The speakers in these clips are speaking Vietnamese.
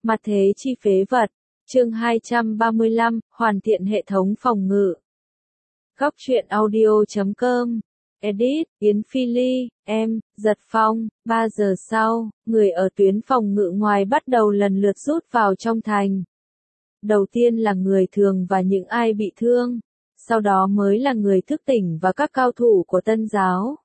Mặt thế chi phế vật. Chương 235, hoàn thiện hệ thống phòng ngự. Góc truyện audio.com. Edit, Yến Phi Ly, em, Giật Phong. 3 giờ sau, người ở tuyến phòng ngự ngoài bắt đầu lần lượt rút vào trong thành. Đầu tiên là người thường và những ai bị thương, sau đó mới là người thức tỉnh và các cao thủ của Tân giáo.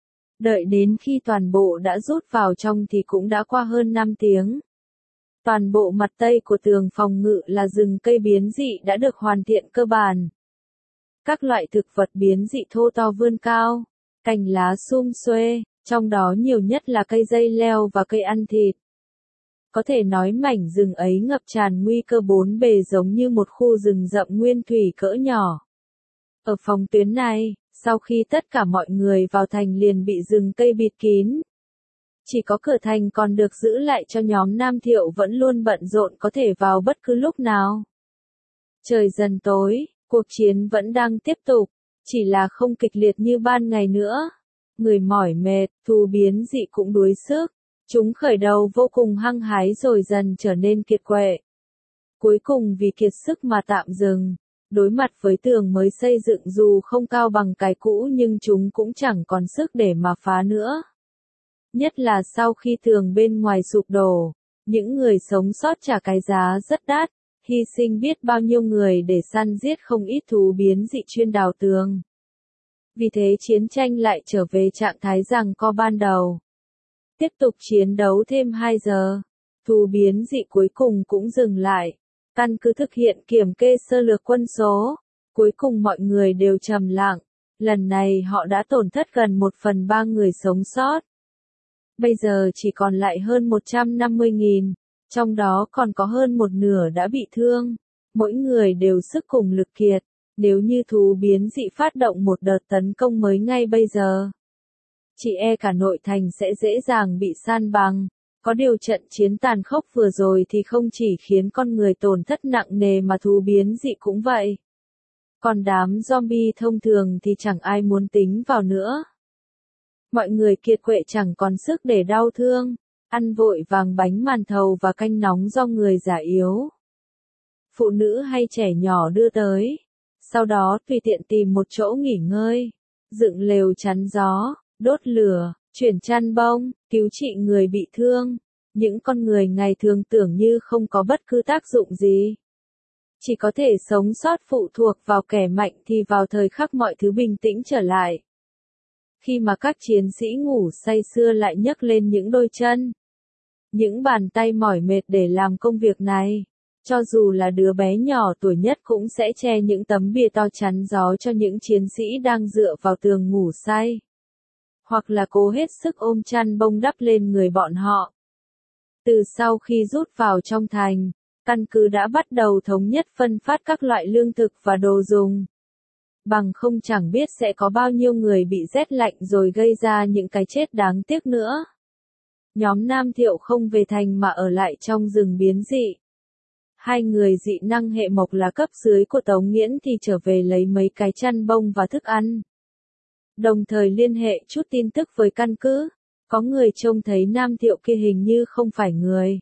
Đợi đến khi toàn bộ đã rút vào trong thì cũng đã qua hơn 5 tiếng. Toàn bộ mặt tây của tường phòng ngự là rừng cây biến dị đã được hoàn thiện cơ bản. Các loại thực vật biến dị thô to vươn cao, cành lá sum xuê, trong đó nhiều nhất là cây dây leo và cây ăn thịt. Có thể nói mảnh rừng ấy ngập tràn nguy cơ bốn bề giống như một khu rừng rậm nguyên thủy cỡ nhỏ. Ở phòng tuyến này, sau khi tất cả mọi người vào thành liền bị rừng cây bịt kín. Chỉ có cửa thành còn được giữ lại cho nhóm Nam Thiệu vẫn luôn bận rộn có thể vào bất cứ lúc nào. Trời dần tối, cuộc chiến vẫn đang tiếp tục, chỉ là không kịch liệt như ban ngày nữa. Người mỏi mệt, thú biến dị cũng đuối sức. Chúng khởi đầu vô cùng hăng hái rồi dần trở nên kiệt quệ. Cuối cùng vì kiệt sức mà tạm dừng. Đối mặt với tường mới xây dựng dù không cao bằng cái cũ nhưng chúng cũng chẳng còn sức để mà phá nữa. Nhất là sau khi tường bên ngoài sụp đổ, những người sống sót trả cái giá rất đắt, hy sinh biết bao nhiêu người để săn giết không ít thú biến dị chuyên đào tường. Vì thế chiến tranh lại trở về trạng thái giằng co ban đầu. Tiếp tục chiến đấu thêm 2 giờ, thú biến dị cuối cùng cũng dừng lại. Căn cứ thực hiện kiểm kê sơ lược quân số, cuối cùng mọi người đều trầm lặng, lần này họ đã tổn thất gần 1/3 người sống sót. Bây giờ chỉ còn lại hơn 150.000, trong đó còn có hơn một nửa đã bị thương, mỗi người đều sức cùng lực kiệt, nếu như thú biến dị phát động một đợt tấn công mới ngay bây giờ. Chỉ e cả nội thành sẽ dễ dàng bị san bằng. Có điều trận chiến tàn khốc vừa rồi thì không chỉ khiến con người tổn thất nặng nề mà thú biến dị cũng vậy. Còn đám zombie thông thường thì chẳng ai muốn tính vào nữa. Mọi người kiệt quệ chẳng còn sức để đau thương, ăn vội vàng bánh màn thầu và canh nóng do người già yếu. Phụ nữ hay trẻ nhỏ đưa tới, sau đó tùy tiện tìm một chỗ nghỉ ngơi, dựng lều chắn gió, đốt lửa, chuyển chăn bông, cứu trị người bị thương. Những con người ngày thường tưởng như không có bất cứ tác dụng gì. Chỉ có thể sống sót phụ thuộc vào kẻ mạnh thì vào thời khắc mọi thứ bình tĩnh trở lại. Khi mà các chiến sĩ ngủ say sưa lại nhấc lên những đôi chân. Những bàn tay mỏi mệt để làm công việc này. Cho dù là đứa bé nhỏ tuổi nhất cũng sẽ che những tấm bìa to chắn gió cho những chiến sĩ đang dựa vào tường ngủ say. Hoặc là cố hết sức ôm chăn bông đắp lên người bọn họ. Từ sau khi rút vào trong thành, căn cứ đã bắt đầu thống nhất phân phát các loại lương thực và đồ dùng. Bằng không chẳng biết sẽ có bao nhiêu người bị rét lạnh rồi gây ra những cái chết đáng tiếc nữa. Nhóm Nam Thiệu không về thành mà ở lại trong rừng biến dị. 2 người dị năng hệ mộc là cấp dưới của Tống Nghiễn thì trở về lấy mấy cái chăn bông và thức ăn. Đồng thời liên hệ chút tin tức với căn cứ. Có người trông thấy Nam Thiệu kia hình như không phải người.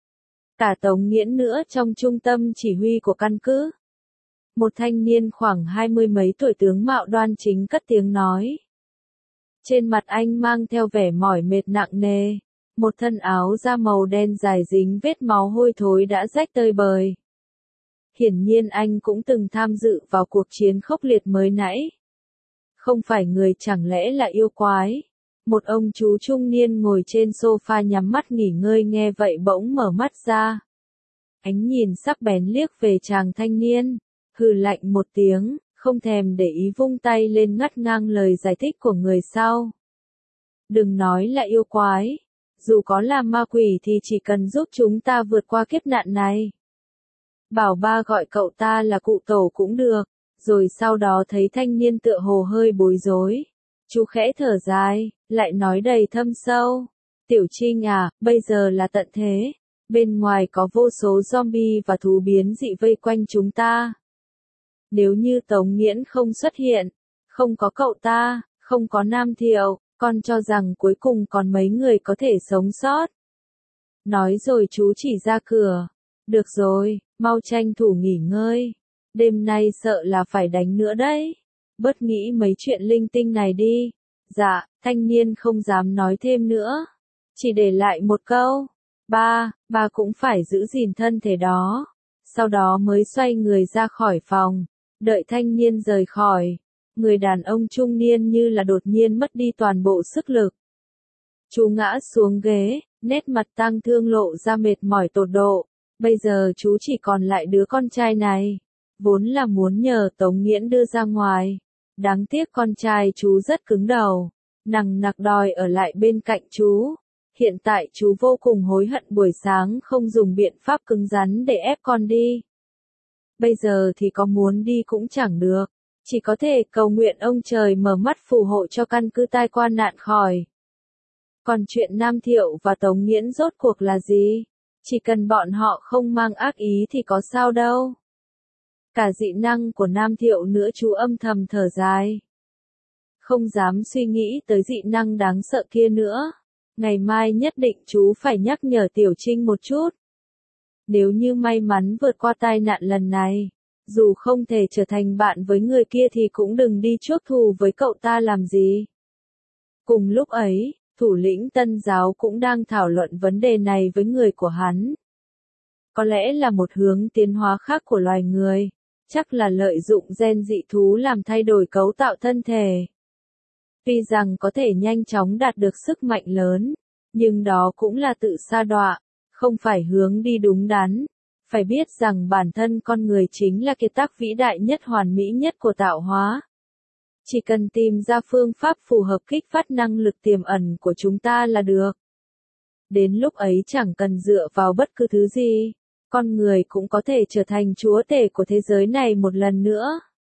Cả Tống Nghiễn nữa trong trung tâm chỉ huy của căn cứ. Một thanh niên khoảng 20 mấy tuổi tướng mạo đoan chính cất tiếng nói. Trên mặt anh mang theo vẻ mỏi mệt nặng nề. Một thân áo da màu đen dài dính vết máu hôi thối đã rách tơi bời. Hiển nhiên anh cũng từng tham dự vào cuộc chiến khốc liệt mới nãy. Không phải người chẳng lẽ là yêu quái. Một ông chú trung niên ngồi trên sofa nhắm mắt nghỉ ngơi nghe vậy bỗng mở mắt ra. Ánh nhìn sắc bén liếc về chàng thanh niên, hừ lạnh một tiếng, không thèm để ý vung tay lên ngắt ngang lời giải thích của người sau. Đừng nói là yêu quái, dù có là ma quỷ thì chỉ cần giúp chúng ta vượt qua kiếp nạn này. Bảo ba gọi cậu ta là cụ tổ cũng được, rồi sau đó thấy thanh niên tựa hồ hơi bối rối. Chú khẽ thở dài, lại nói đầy thâm sâu. Tiểu Trinh à, bây giờ là tận thế. Bên ngoài có vô số zombie và thú biến dị vây quanh chúng ta. Nếu như Tống Nghiễn không xuất hiện, không có cậu ta, không có Nam Thiệu, con cho rằng cuối cùng còn mấy người có thể sống sót. Nói rồi chú chỉ ra cửa. Được rồi, mau tranh thủ nghỉ ngơi. Đêm nay sợ là phải đánh nữa đấy. Bớt nghĩ mấy chuyện linh tinh này đi. Dạ, thanh niên không dám nói thêm nữa. Chỉ để lại một câu. Ba cũng phải giữ gìn thân thể đó. Sau đó mới xoay người ra khỏi phòng. Đợi thanh niên rời khỏi. Người đàn ông trung niên như là đột nhiên mất đi toàn bộ sức lực. Chú ngã xuống ghế, nét mặt tang thương lộ ra mệt mỏi tột độ. Bây giờ chú chỉ còn lại đứa con trai này. Vốn là muốn nhờ Tống Nghiễn đưa ra ngoài. Đáng tiếc con trai chú rất cứng đầu. Nằng nặc đòi ở lại bên cạnh chú. Hiện tại chú vô cùng hối hận buổi sáng không dùng biện pháp cứng rắn để ép con đi. Bây giờ thì có muốn đi cũng chẳng được. Chỉ có thể cầu nguyện ông trời mở mắt phù hộ cho căn cứ tai qua nạn khỏi. Còn chuyện Nam Thiệu và Tống Nghiễn rốt cuộc là gì? Chỉ cần bọn họ không mang ác ý thì có sao đâu. Cả dị năng của Nam Thiệu nữa chú âm thầm thở dài. Không dám suy nghĩ tới dị năng đáng sợ kia nữa. Ngày mai nhất định chú phải nhắc nhở Tiểu Trinh một chút. Nếu như may mắn vượt qua tai nạn lần này, dù không thể trở thành bạn với người kia thì cũng đừng đi chuốc thù với cậu ta làm gì. Cùng lúc ấy, thủ lĩnh Tân giáo cũng đang thảo luận vấn đề này với người của hắn. Có lẽ là một hướng tiến hóa khác của loài người, chắc là lợi dụng gen dị thú làm thay đổi cấu tạo thân thể. Tuy rằng có thể nhanh chóng đạt được sức mạnh lớn, nhưng đó cũng là tự sa đọa, không phải hướng đi đúng đắn. Phải biết rằng bản thân con người chính là kiệt tác vĩ đại nhất hoàn mỹ nhất của tạo hóa. Chỉ cần tìm ra phương pháp phù hợp kích phát năng lực tiềm ẩn của chúng ta là được. Đến lúc ấy chẳng cần dựa vào bất cứ thứ gì, con người cũng có thể trở thành chúa tể của thế giới này một lần nữa.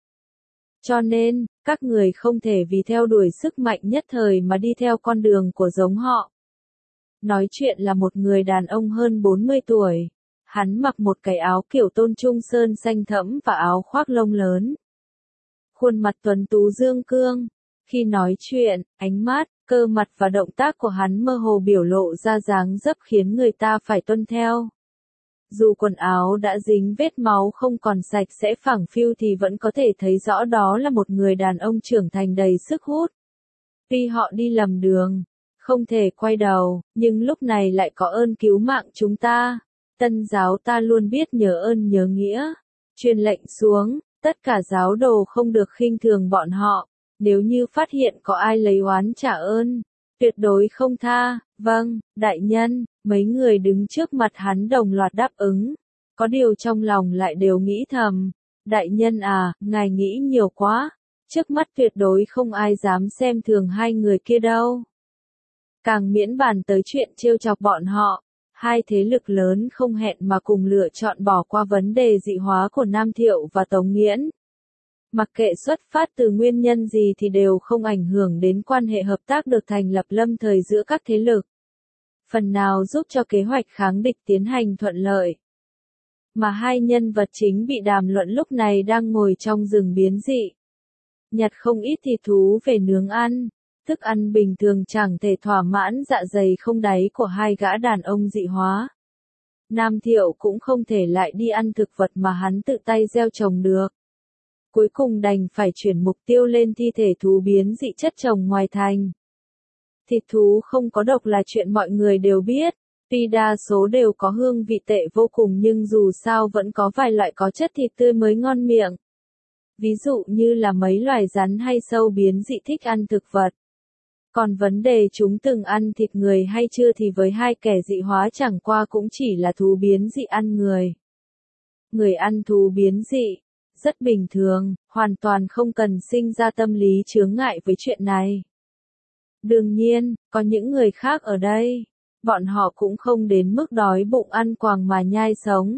Cho nên, các người không thể vì theo đuổi sức mạnh nhất thời mà đi theo con đường của giống họ. Nói chuyện là một người đàn ông hơn 40 tuổi. Hắn mặc một cái áo kiểu tôn trung sơn xanh thẫm và áo khoác lông lớn. Khuôn mặt tuấn tú dương cương. Khi nói chuyện, ánh mắt, cơ mặt và động tác của hắn mơ hồ biểu lộ ra dáng dấp khiến người ta phải tuân theo. Dù quần áo đã dính vết máu không còn sạch sẽ phẳng phiu thì vẫn có thể thấy rõ đó là một người đàn ông trưởng thành đầy sức hút. Tuy họ đi lầm đường, không thể quay đầu, nhưng lúc này lại có ơn cứu mạng chúng ta. Tân giáo ta luôn biết nhớ ơn nhớ nghĩa. Truyền lệnh xuống, tất cả giáo đồ không được khinh thường bọn họ. Nếu như phát hiện có ai lấy oán trả ơn, tuyệt đối không tha. Vâng, đại nhân. Mấy người đứng trước mặt hắn đồng loạt đáp ứng. Có điều trong lòng lại đều nghĩ thầm. Đại nhân à, ngài nghĩ nhiều quá. Trước mắt tuyệt đối không ai dám xem thường hai người kia đâu. Càng miễn bàn tới chuyện trêu chọc bọn họ. Hai thế lực lớn không hẹn mà cùng lựa chọn bỏ qua vấn đề dị hóa của Nam Thiệu và Tống Nghiễn. Mặc kệ xuất phát từ nguyên nhân gì thì đều không ảnh hưởng đến quan hệ hợp tác được thành lập lâm thời giữa các thế lực. Phần nào giúp cho kế hoạch kháng địch tiến hành thuận lợi. Mà hai nhân vật chính bị đàm luận lúc này đang ngồi trong rừng biến dị. Nhặt không ít thịt thú về nướng ăn. Thức ăn bình thường chẳng thể thỏa mãn dạ dày không đáy của hai gã đàn ông dị hóa. Nam Thiệu cũng không thể lại đi ăn thực vật mà hắn tự tay gieo trồng được. Cuối cùng đành phải chuyển mục tiêu lên thi thể thú biến dị chất trồng ngoài thành. Thịt thú không có độc là chuyện mọi người đều biết, tuy đa số đều có hương vị tệ vô cùng nhưng dù sao vẫn có vài loại có chất thịt tươi mới ngon miệng. Ví dụ như là mấy loài rắn hay sâu biến dị thích ăn thực vật. Còn vấn đề chúng từng ăn thịt người hay chưa thì với hai kẻ dị hóa chẳng qua cũng chỉ là thú biến dị ăn người. Người ăn thú biến dị, rất bình thường, hoàn toàn không cần sinh ra tâm lý chướng ngại với chuyện này. Đương nhiên, có những người khác ở đây, bọn họ cũng không đến mức đói bụng ăn quàng mà nhai sống.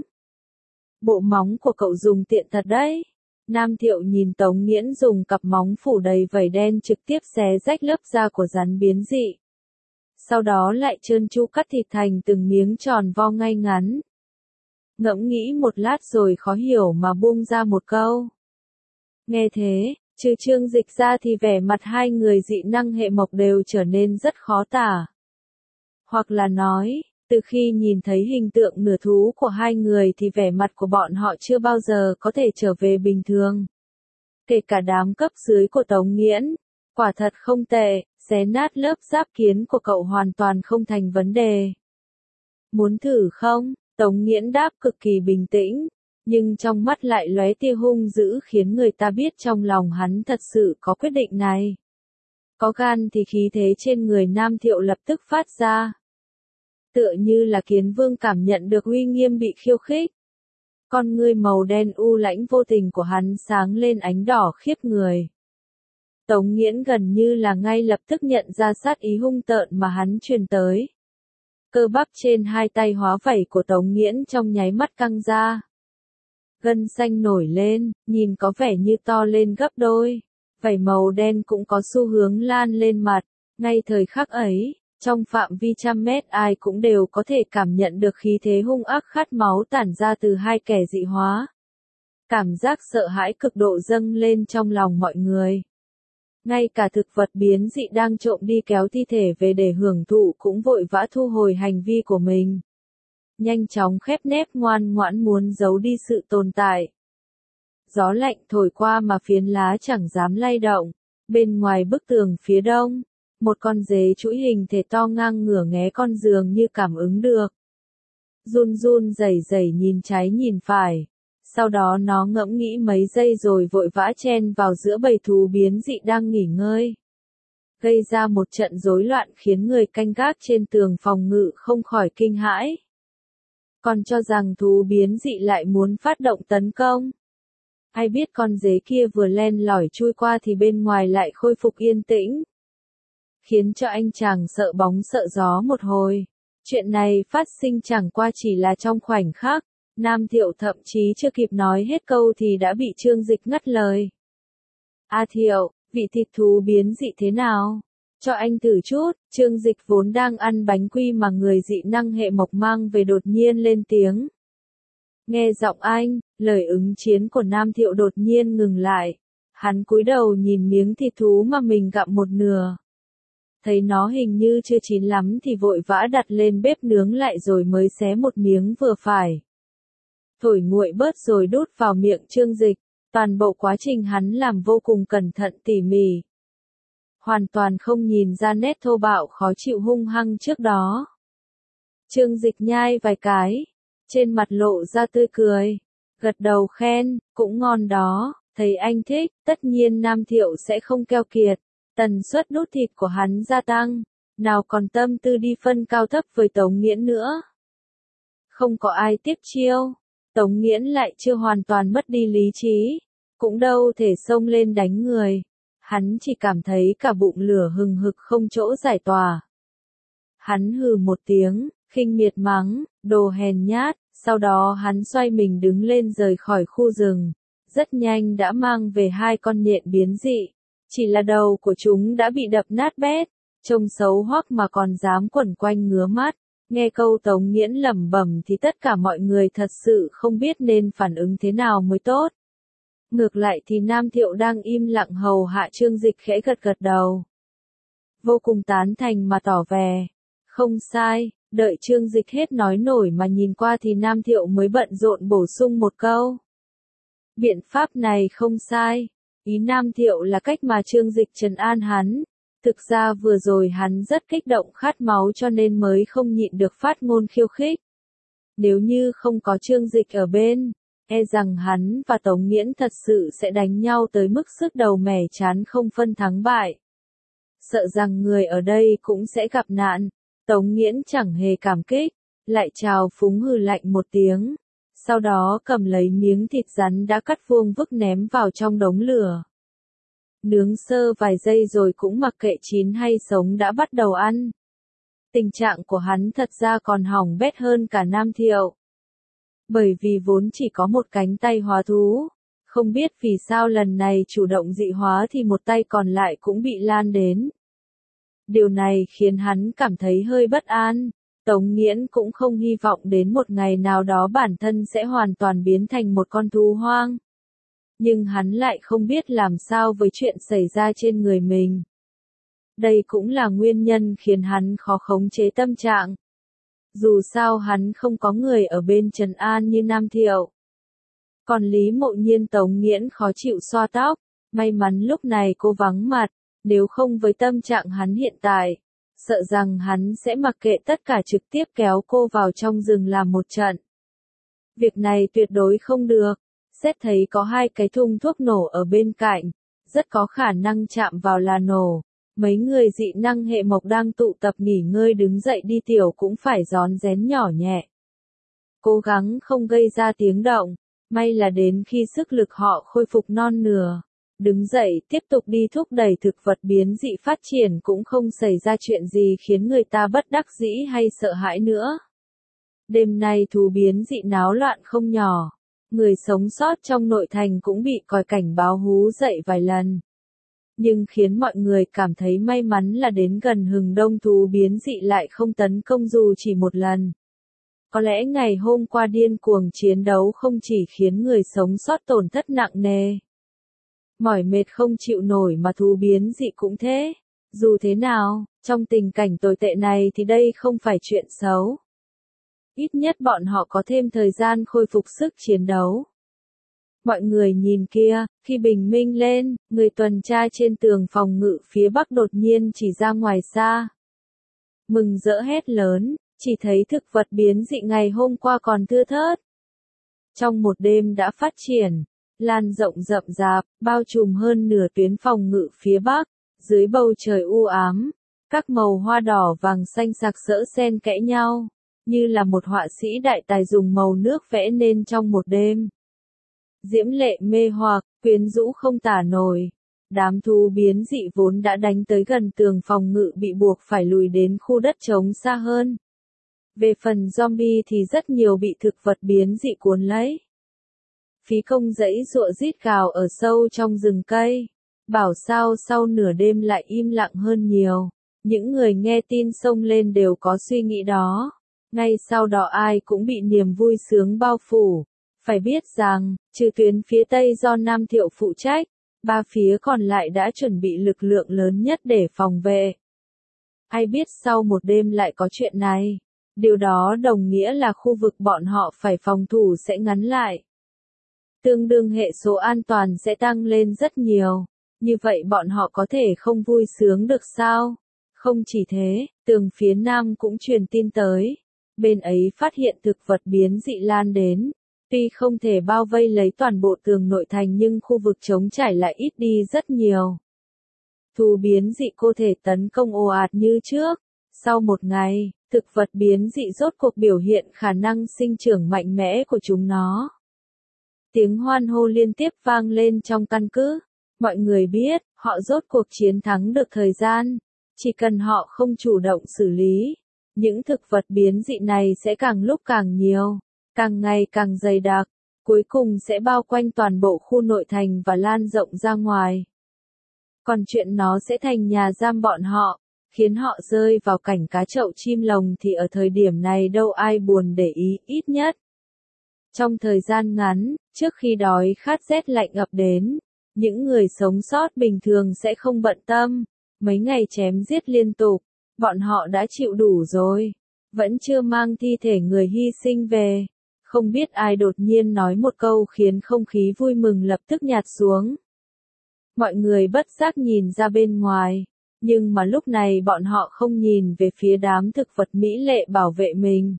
Bộ móng của cậu dùng tiện thật đấy. Nam Thiệu nhìn Tống Nghiễn dùng cặp móng phủ đầy vảy đen trực tiếp xé rách lớp da của rắn biến dị. Sau đó lại trơn tru cắt thịt thành từng miếng tròn vo ngay ngắn. Ngẫm nghĩ một lát rồi khó hiểu mà buông ra một câu. Nghe thế, trừ Trương Dịch ra thì vẻ mặt hai người dị năng hệ mộc đều trở nên rất khó tả. Hoặc là nói, Từ khi nhìn thấy hình tượng nửa thú của hai người thì vẻ mặt của bọn họ chưa bao giờ có thể trở về bình thường. Kể cả đám cấp dưới của Tống Nghiễn, quả thật không tệ, xé nát lớp giáp kiến của cậu hoàn toàn không thành vấn đề. Muốn thử không? Tống Nghiễn đáp cực kỳ bình tĩnh, nhưng trong mắt lại lóe tia hung dữ khiến người ta biết trong lòng hắn thật sự có quyết định này. Có gan thì khí thế trên người Nam Thiệu lập tức phát ra. Tựa như là Kiến Vương cảm nhận được uy nghiêm bị khiêu khích. Con ngươi màu đen u lãnh vô tình của hắn sáng lên ánh đỏ khiếp người. Tống Nghiễn gần như là ngay lập tức nhận ra sát ý hung tợn mà hắn truyền tới. Cơ bắp trên hai tay hóa vảy của Tống Nghiễn trong nháy mắt căng ra. Gân xanh nổi lên, nhìn có vẻ như to lên gấp đôi. Vảy màu đen cũng có xu hướng lan lên mặt. Ngay thời khắc ấy, trong phạm vi trăm mét ai cũng đều có thể cảm nhận được khí thế hung ác khát máu tản ra từ hai kẻ dị hóa. Cảm giác sợ hãi cực độ dâng lên trong lòng mọi người. Ngay cả thực vật biến dị đang trộm đi kéo thi thể về để hưởng thụ cũng vội vã thu hồi hành vi của mình. Nhanh chóng khép nép ngoan ngoãn muốn giấu đi sự tồn tại. Gió lạnh thổi qua mà phiến lá chẳng dám lay động. Bên ngoài bức tường phía đông, một con dế chuỗi hình thể to ngang ngửa nghé con giường như cảm ứng được. Run run rẩy rẩy nhìn trái nhìn phải. Sau đó nó ngẫm nghĩ mấy giây rồi vội vã chen vào giữa bầy thú biến dị đang nghỉ ngơi. Gây ra một trận rối loạn khiến người canh gác trên tường phòng ngự không khỏi kinh hãi. Còn cho rằng thú biến dị lại muốn phát động tấn công. Ai biết con dế kia vừa len lỏi chui qua thì bên ngoài lại khôi phục yên tĩnh. Khiến cho anh chàng sợ bóng sợ gió một hồi. Chuyện này phát sinh chẳng qua chỉ là trong khoảnh khắc. Nam Thiệu thậm chí chưa kịp nói hết câu thì đã bị Trương Dịch ngắt lời. A Thiệu, vị thịt thú biến dị thế nào? Cho anh thử chút. Trương Dịch vốn đang ăn bánh quy mà người dị năng hệ mộc mang về đột nhiên lên tiếng. Nghe giọng anh, lời ứng chiến của Nam Thiệu đột nhiên ngừng lại. Hắn cúi đầu nhìn miếng thịt thú mà mình gặm một nửa. Thấy nó hình như chưa chín lắm thì vội vã đặt lên bếp nướng lại rồi mới xé một miếng vừa phải. Thổi nguội bớt rồi đút vào miệng Trương Dịch, toàn bộ quá trình hắn làm vô cùng cẩn thận tỉ mỉ. Hoàn toàn không nhìn ra nét thô bạo khó chịu hung hăng trước đó. Trương Dịch nhai vài cái, trên mặt lộ ra tươi cười, gật đầu khen, cũng ngon đó, thấy anh thích, tất nhiên Nam Thiệu sẽ không keo kiệt, tần suất đút thịt của hắn gia tăng, nào còn tâm tư đi phân cao thấp với Tống Nghiễn nữa. Không có ai tiếp chiêu. Tống Nghiễn lại chưa hoàn toàn mất đi lý trí, cũng đâu thể xông lên đánh người. Hắn chỉ cảm thấy cả bụng lửa hừng hực không chỗ giải tỏa. Hắn hừ một tiếng, khinh miệt mắng, đồ hèn nhát, sau đó hắn xoay mình đứng lên rời khỏi khu rừng. Rất nhanh đã mang về hai con nhện biến dị, chỉ là đầu của chúng đã bị đập nát bét, trông xấu hoắc mà còn dám quẩn quanh ngứa mắt. Nghe câu Tống Nghiễn lẩm bẩm thì tất cả mọi người thật sự không biết nên phản ứng thế nào mới tốt. Ngược lại thì Nam Thiệu đang im lặng hầu hạ Trương Dịch khẽ gật gật đầu. Vô cùng tán thành mà tỏ vẻ. Không sai, đợi Trương Dịch hết nói nổi mà nhìn qua thì Nam Thiệu mới bận rộn bổ sung một câu. Biện pháp này không sai. Ý Nam Thiệu là cách mà Trương Dịch trấn an hắn. Thực ra vừa rồi hắn rất kích động khát máu cho nên mới không nhịn được phát ngôn khiêu khích. Nếu như không có Trương Dịch ở bên, e rằng hắn và Tống Nghiễn thật sự sẽ đánh nhau tới mức sứt đầu mẻ chán không phân thắng bại. Sợ rằng người ở đây cũng sẽ gặp nạn, Tống Nghiễn chẳng hề cảm kích, lại trào phúng hừ lạnh một tiếng. Sau đó cầm lấy miếng thịt rắn đã cắt vuông vức ném vào trong đống lửa. Nướng sơ vài giây rồi cũng mặc kệ chín hay sống đã bắt đầu ăn. Tình trạng của hắn thật ra còn hỏng bét hơn cả Nam Thiệu. Bởi vì vốn chỉ có một cánh tay hóa thú, không biết vì sao lần này chủ động dị hóa thì một tay còn lại cũng bị lan đến. Điều này khiến hắn cảm thấy hơi bất an. Tống Nghiễn cũng không hy vọng đến một ngày nào đó bản thân sẽ hoàn toàn biến thành một con thú hoang. Nhưng hắn lại không biết làm sao với chuyện xảy ra trên người mình. Đây cũng là nguyên nhân khiến hắn khó khống chế tâm trạng. Dù sao hắn không có người ở bên trấn an như Nam Thiệu. Còn Lý Mộ Nhiên Tống Nghiễn khó chịu xoa tóc, may mắn lúc này cô vắng mặt, nếu không với tâm trạng hắn hiện tại, sợ rằng hắn sẽ mặc kệ tất cả trực tiếp kéo cô vào trong rừng làm một trận. Việc này tuyệt đối không được, xét thấy có 2 cái thùng thuốc nổ ở bên cạnh, rất có khả năng chạm vào là nổ. Mấy người dị năng hệ mộc đang tụ tập nghỉ ngơi đứng dậy đi tiểu cũng phải rón rén nhỏ nhẹ. Cố gắng không gây ra tiếng động, may là đến khi sức lực họ khôi phục non nửa. Đứng dậy tiếp tục đi thúc đẩy thực vật biến dị phát triển cũng không xảy ra chuyện gì khiến người ta bất đắc dĩ hay sợ hãi nữa. Đêm nay thú biến dị náo loạn không nhỏ, người sống sót trong nội thành cũng bị còi cảnh báo hú dậy vài lần. Nhưng khiến mọi người cảm thấy may mắn là đến gần hừng đông thú biến dị lại không tấn công dù chỉ một lần. Có lẽ ngày hôm qua điên cuồng chiến đấu không chỉ khiến người sống sót tổn thất nặng nề. Mỏi mệt không chịu nổi mà thú biến dị cũng thế. Dù thế nào, trong tình cảnh tồi tệ này thì đây không phải chuyện xấu. Ít nhất bọn họ có thêm thời gian khôi phục sức chiến đấu. Mọi người nhìn kia, khi bình minh lên, người tuần tra trên tường phòng ngự phía bắc đột nhiên chỉ ra ngoài xa. Mừng rỡ hét lớn, chỉ thấy thực vật biến dị ngày hôm qua còn thưa thớt. Trong một đêm đã phát triển, lan rộng rậm rạp, bao trùm hơn nửa tuyến phòng ngự phía bắc, dưới bầu trời u ám, các màu hoa đỏ vàng xanh sặc sỡ xen kẽ nhau, như là một họa sĩ đại tài dùng màu nước vẽ nên trong một đêm. Diễm lệ mê hoặc, quyến rũ không tả nổi. Đám thú biến dị vốn đã đánh tới gần tường phòng ngự bị buộc phải lùi đến khu đất trống xa hơn. Về phần zombie thì rất nhiều bị thực vật biến dị cuốn lấy. Phí công dãy giụa rít gào ở sâu trong rừng cây. Bảo sao sau nửa đêm lại im lặng hơn nhiều. Những người nghe tin xông lên đều có suy nghĩ đó. Ngay sau đó ai cũng bị niềm vui sướng bao phủ. Phải biết rằng, trừ tuyến phía Tây do Nam Thiệu phụ trách, 3 phía còn lại đã chuẩn bị lực lượng lớn nhất để phòng vệ. Ai biết sau một đêm lại có chuyện này. Điều đó đồng nghĩa là khu vực bọn họ phải phòng thủ sẽ ngắn lại. Tương đương hệ số an toàn sẽ tăng lên rất nhiều. Như vậy bọn họ có thể không vui sướng được sao? Không chỉ thế, tường phía Nam cũng truyền tin tới. Bên ấy phát hiện thực vật biến dị lan đến. Tuy không thể bao vây lấy toàn bộ tường nội thành nhưng khu vực trống trải lại ít đi rất nhiều. Thú biến dị có thể tấn công ồ ạt như trước. Sau một ngày, thực vật biến dị rốt cuộc biểu hiện khả năng sinh trưởng mạnh mẽ của chúng nó. Tiếng hoan hô liên tiếp vang lên trong căn cứ. Mọi người biết, họ rốt cuộc chiến thắng được thời gian. Chỉ cần họ không chủ động xử lý, những thực vật biến dị này sẽ càng lúc càng nhiều, càng ngày càng dày đặc, cuối cùng sẽ bao quanh toàn bộ khu nội thành và lan rộng ra ngoài. Còn chuyện nó sẽ thành nhà giam bọn họ, khiến họ rơi vào cảnh cá chậu chim lồng thì ở thời điểm này đâu ai buồn để ý ít nhất. Trong thời gian ngắn, trước khi đói khát rét lạnh ập đến, những người sống sót bình thường sẽ không bận tâm. Mấy ngày chém giết liên tục, bọn họ đã chịu đủ rồi. Vẫn chưa mang thi thể người hy sinh về. Không biết ai đột nhiên nói một câu khiến không khí vui mừng lập tức nhạt xuống. Mọi người bất giác nhìn ra bên ngoài. Nhưng mà lúc này bọn họ không nhìn về phía đám thực vật mỹ lệ bảo vệ mình.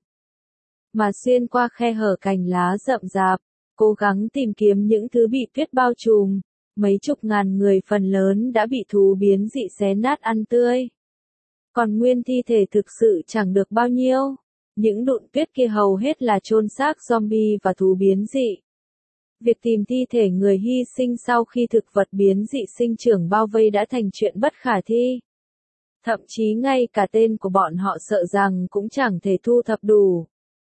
Mà xuyên qua khe hở cành lá rậm rạp, cố gắng tìm kiếm những thứ bị tuyết bao trùm. Mấy chục ngàn người phần lớn đã bị thú biến dị xé nát ăn tươi. Còn nguyên thi thể thực sự chẳng được bao nhiêu. Những đụn tuyết kia hầu hết là chôn xác zombie và thú biến dị. Việc tìm thi thể người hy sinh sau khi thực vật biến dị sinh trưởng bao vây đã thành chuyện bất khả thi. Thậm chí ngay cả tên của bọn họ sợ rằng cũng chẳng thể thu thập đủ.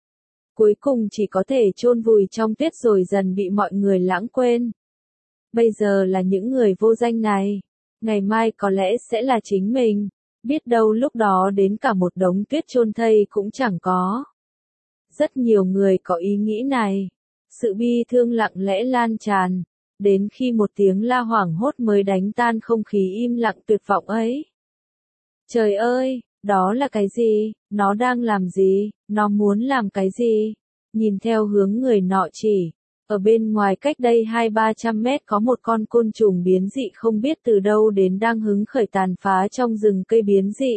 Cuối cùng chỉ có thể chôn vùi trong tuyết rồi dần bị mọi người lãng quên. Bây giờ là những người vô danh này, ngày mai có lẽ sẽ là chính mình, biết đâu lúc đó đến cả một đống tuyết chôn thây cũng chẳng có. Rất nhiều người có ý nghĩ này, sự bi thương lặng lẽ lan tràn, đến khi một tiếng la hoảng hốt mới đánh tan không khí im lặng tuyệt vọng ấy. Trời ơi, Đó là cái gì? Nó đang làm gì? Nó muốn làm cái gì? Nhìn theo hướng người nọ chỉ. Ở bên ngoài cách đây 200-300 mét có một con côn trùng biến dị không biết từ đâu đến đang hứng khởi tàn phá trong rừng cây biến dị.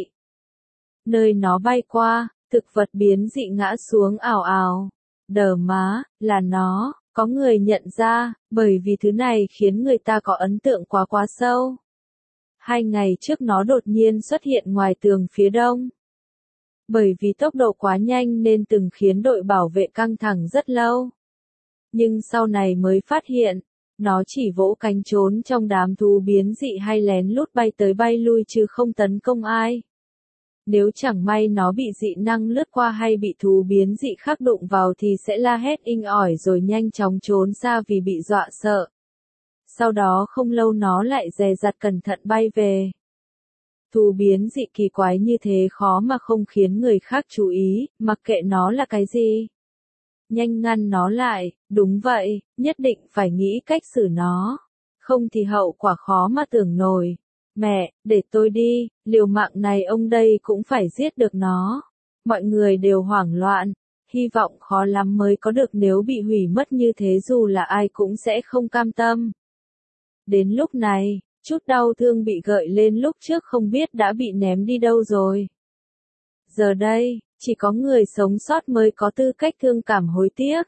Nơi nó bay qua, thực vật biến dị ngã xuống ào ào. Đờ má, là nó, có người nhận ra, bởi vì thứ này khiến người ta có ấn tượng quá sâu. 2 ngày trước nó đột nhiên xuất hiện ngoài tường phía đông. Bởi vì tốc độ quá nhanh nên từng khiến đội bảo vệ căng thẳng rất lâu. Nhưng sau này mới phát hiện, nó chỉ vỗ cánh trốn trong đám thú biến dị hay lén lút bay tới bay lui chứ không tấn công ai. Nếu chẳng may nó bị dị năng lướt qua hay bị thú biến dị khác đụng vào thì sẽ la hét inh ỏi rồi nhanh chóng trốn xa vì bị dọa sợ. Sau đó không lâu nó lại dè dặt cẩn thận bay về. Thú biến dị kỳ quái như thế khó mà không khiến người khác chú ý, mặc kệ nó là cái gì. Nhanh ngăn nó lại, đúng vậy, nhất định phải nghĩ cách xử nó. Không thì hậu quả khó mà tưởng nổi. Mẹ, để tôi đi, liều mạng này ông đây cũng phải giết được nó. Mọi người đều hoảng loạn, hy vọng khó lắm mới có được nếu bị hủy mất như thế dù là ai cũng sẽ không cam tâm. Đến lúc này, chút đau thương bị gợi lên lúc trước không biết đã bị ném đi đâu rồi. Giờ đây, chỉ có người sống sót mới có tư cách thương cảm hối tiếc.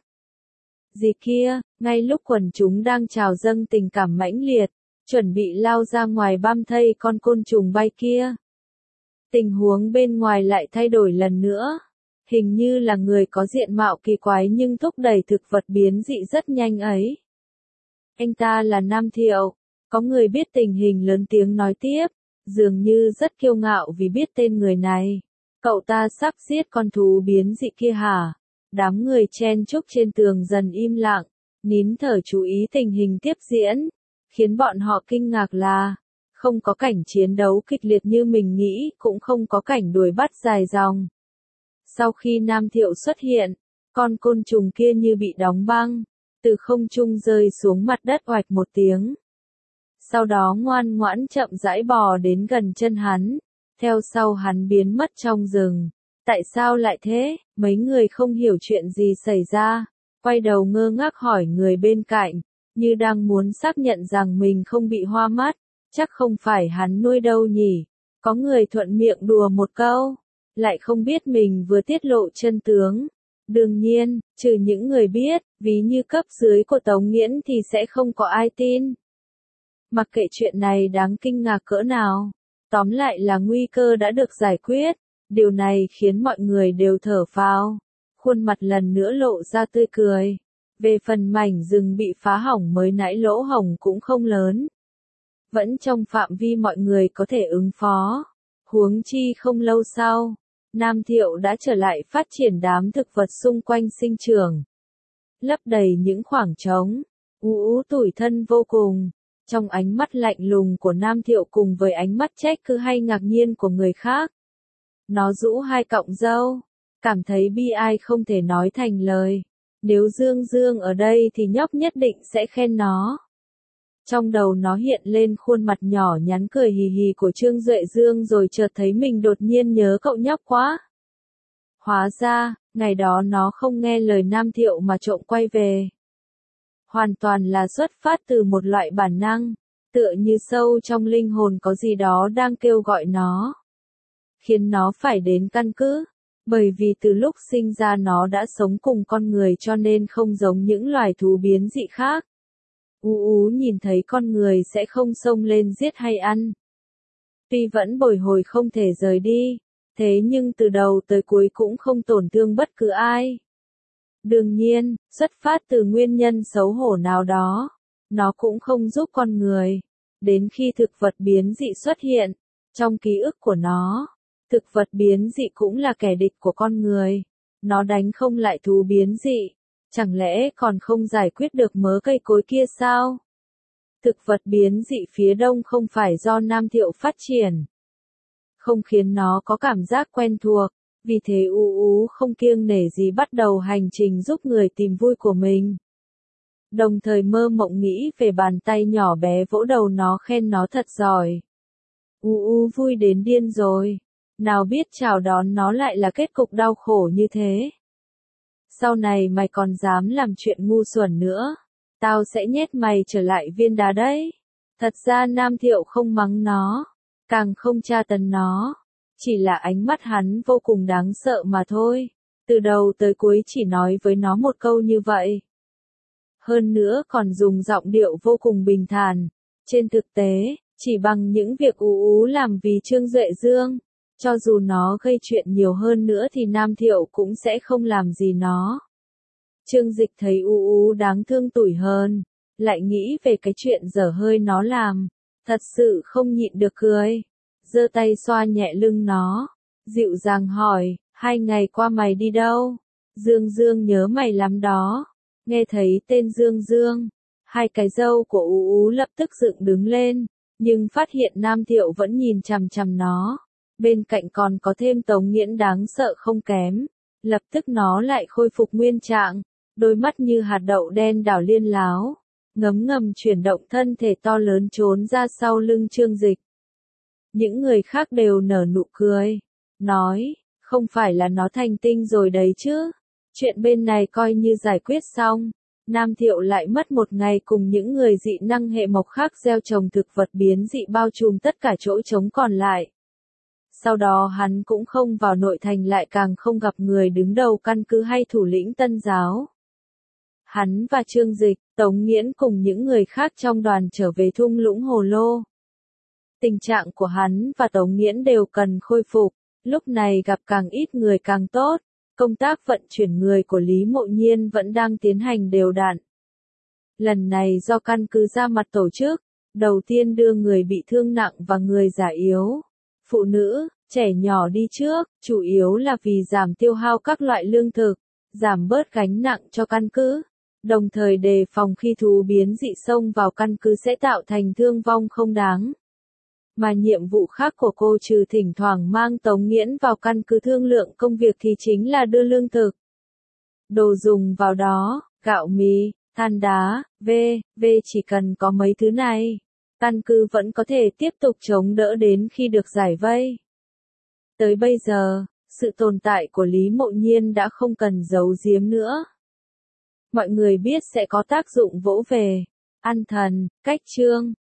Gì kia, ngay lúc quần chúng đang trào dâng tình cảm mãnh liệt, chuẩn bị lao ra ngoài băm thây con côn trùng bay kia. Tình huống bên ngoài lại thay đổi lần nữa. Hình như là người có diện mạo kỳ quái nhưng thúc đẩy thực vật biến dị rất nhanh ấy. Anh ta là Nam Thiệu. Có người biết tình hình lớn tiếng nói tiếp, dường như rất kiêu ngạo vì biết tên người này. Cậu ta sắp giết con thú biến dị kia hả? Đám người chen chúc trên tường dần im lặng, nín thở chú ý tình hình tiếp diễn. Khiến bọn họ kinh ngạc là, không có cảnh chiến đấu kịch liệt như mình nghĩ, cũng không có cảnh đuổi bắt dài dòng. Sau khi Nam Thiệu xuất hiện, con côn trùng kia như bị đóng băng, từ không trung rơi xuống mặt đất oạch một tiếng. Sau đó ngoan ngoãn chậm rãi bò đến gần chân hắn, theo sau hắn biến mất trong rừng. Tại sao lại thế? Mấy người không hiểu chuyện gì xảy ra, quay đầu ngơ ngác hỏi người bên cạnh, như đang muốn xác nhận rằng mình không bị hoa mắt, chắc không phải hắn nuôi đâu nhỉ. Có người thuận miệng đùa một câu, lại không biết mình vừa tiết lộ chân tướng. Đương nhiên, trừ những người biết, ví như cấp dưới của Tống Nghiễn thì sẽ không có ai tin. Mặc kệ chuyện này đáng kinh ngạc cỡ nào, tóm lại là nguy cơ đã được giải quyết, điều này khiến mọi người đều thở phào, khuôn mặt lần nữa lộ ra tươi cười. Về phần mảnh rừng bị phá hỏng mới nãy lỗ hổng cũng không lớn. Vẫn trong phạm vi mọi người có thể ứng phó. Huống chi không lâu sau, Nam Thiệu đã trở lại phát triển đám thực vật xung quanh sinh trưởng. Lấp đầy những khoảng trống, tủi thân vô cùng. Trong ánh mắt lạnh lùng của Nam Thiệu cùng với ánh mắt trách cứ hay ngạc nhiên của người khác. Nó rũ hai cọng râu, cảm thấy bi ai không thể nói thành lời. Nếu Dương Dương ở đây thì nhóc nhất định sẽ khen nó. Trong đầu nó hiện lên khuôn mặt nhỏ nhắn cười hì hì của Trương Duệ Dương rồi chợt thấy mình đột nhiên nhớ cậu nhóc quá. Hóa ra, ngày đó nó không nghe lời Nam Thiệu mà trộm quay về. Hoàn toàn là xuất phát từ một loại bản năng, tựa như sâu trong linh hồn có gì đó đang kêu gọi nó. Khiến nó phải đến căn cứ. Bởi vì từ lúc sinh ra nó đã sống cùng con người cho nên không giống những loài thú biến dị khác. Nhìn thấy con người sẽ không xông lên giết hay ăn. Tuy vẫn bồi hồi không thể rời đi, thế nhưng từ đầu tới cuối cũng không tổn thương bất cứ ai. Đương nhiên, xuất phát từ nguyên nhân xấu hổ nào đó, nó cũng không giúp con người. Đến khi thực vật biến dị xuất hiện, trong ký ức của nó, thực vật biến dị cũng là kẻ địch của con người. Nó đánh không lại thú biến dị. Chẳng lẽ còn không giải quyết được mớ cây cối kia sao? Thực vật biến dị phía đông không phải do Nam Thiệu phát triển. Không khiến nó có cảm giác quen thuộc. Vì thế không kiêng nể gì bắt đầu hành trình giúp người tìm vui của mình. Đồng thời mơ mộng nghĩ về bàn tay nhỏ bé vỗ đầu nó khen nó thật giỏi. Vui đến điên rồi. Nào biết chào đón nó lại là kết cục đau khổ như thế. Sau này mày còn dám làm chuyện ngu xuẩn nữa, tao sẽ nhét mày trở lại viên đá đấy. Thật ra Nam Thiệu không mắng nó, càng không tra tấn nó, chỉ là ánh mắt hắn vô cùng đáng sợ mà thôi. Từ đầu tới cuối chỉ nói với nó một câu như vậy. Hơn nữa còn dùng giọng điệu vô cùng bình thản. Trên thực tế, chỉ bằng những việc ú ú làm vì Trương Duệ Dương, cho dù nó gây chuyện nhiều hơn nữa thì Nam Thiệu cũng sẽ không làm gì nó. Trương Dịch thấy ú ú đáng thương tủi hơn, lại nghĩ về cái chuyện dở hơi nó làm, thật sự không nhịn được cười. Giơ tay xoa nhẹ lưng nó, dịu dàng hỏi, 2 ngày qua mày đi đâu? Dương Dương nhớ mày lắm đó. Nghe thấy tên Dương Dương, 2 cái râu của ú ú lập tức dựng đứng lên, nhưng phát hiện Nam Thiệu vẫn nhìn chằm chằm nó. Bên cạnh còn có thêm Tống Nghiễn đáng sợ không kém. Lập tức nó lại khôi phục nguyên trạng, đôi mắt như hạt đậu đen đảo liên láo, ngấm ngầm chuyển động thân thể to lớn trốn ra sau lưng Trương Dịch. Những người khác đều nở nụ cười, nói, không phải là nó thành tinh rồi đấy chứ. Chuyện bên này coi như giải quyết xong. Nam Thiệu lại mất 1 ngày cùng những người dị năng hệ mộc khác gieo trồng thực vật biến dị bao trùm tất cả chỗ trống còn lại. Sau đó hắn cũng không vào nội thành, lại càng không gặp người đứng đầu căn cứ hay thủ lĩnh Tân giáo. Hắn và Trương Dịch, Tống Nghiễn cùng những người khác trong đoàn trở về thung lũng Hồ Lô. Tình trạng của hắn và Tống Nghiễn đều cần khôi phục, lúc này gặp càng ít người càng tốt. Công tác vận chuyển người của Lý Mộ Nhiên vẫn đang tiến hành đều đặn. Lần này do căn cứ ra mặt tổ chức, đầu tiên đưa người bị thương nặng và người già yếu, phụ nữ, trẻ nhỏ đi trước, chủ yếu là vì giảm tiêu hao các loại lương thực, giảm bớt gánh nặng cho căn cứ, đồng thời đề phòng khi thú biến dị xông vào căn cứ sẽ tạo thành thương vong không đáng. Mà nhiệm vụ khác của cô trừ thỉnh thoảng mang Tống Nghiễn vào căn cứ thương lượng công việc thì chính là đưa lương thực, đồ dùng vào đó, gạo mì, than đá, chỉ cần có mấy thứ này, căn cứ vẫn có thể tiếp tục chống đỡ đến khi được giải vây. Tới bây giờ, sự tồn tại của Lý Mộ Nhiên đã không cần giấu giếm nữa. Mọi người biết sẽ có tác dụng vỗ về, an thần, cách chương.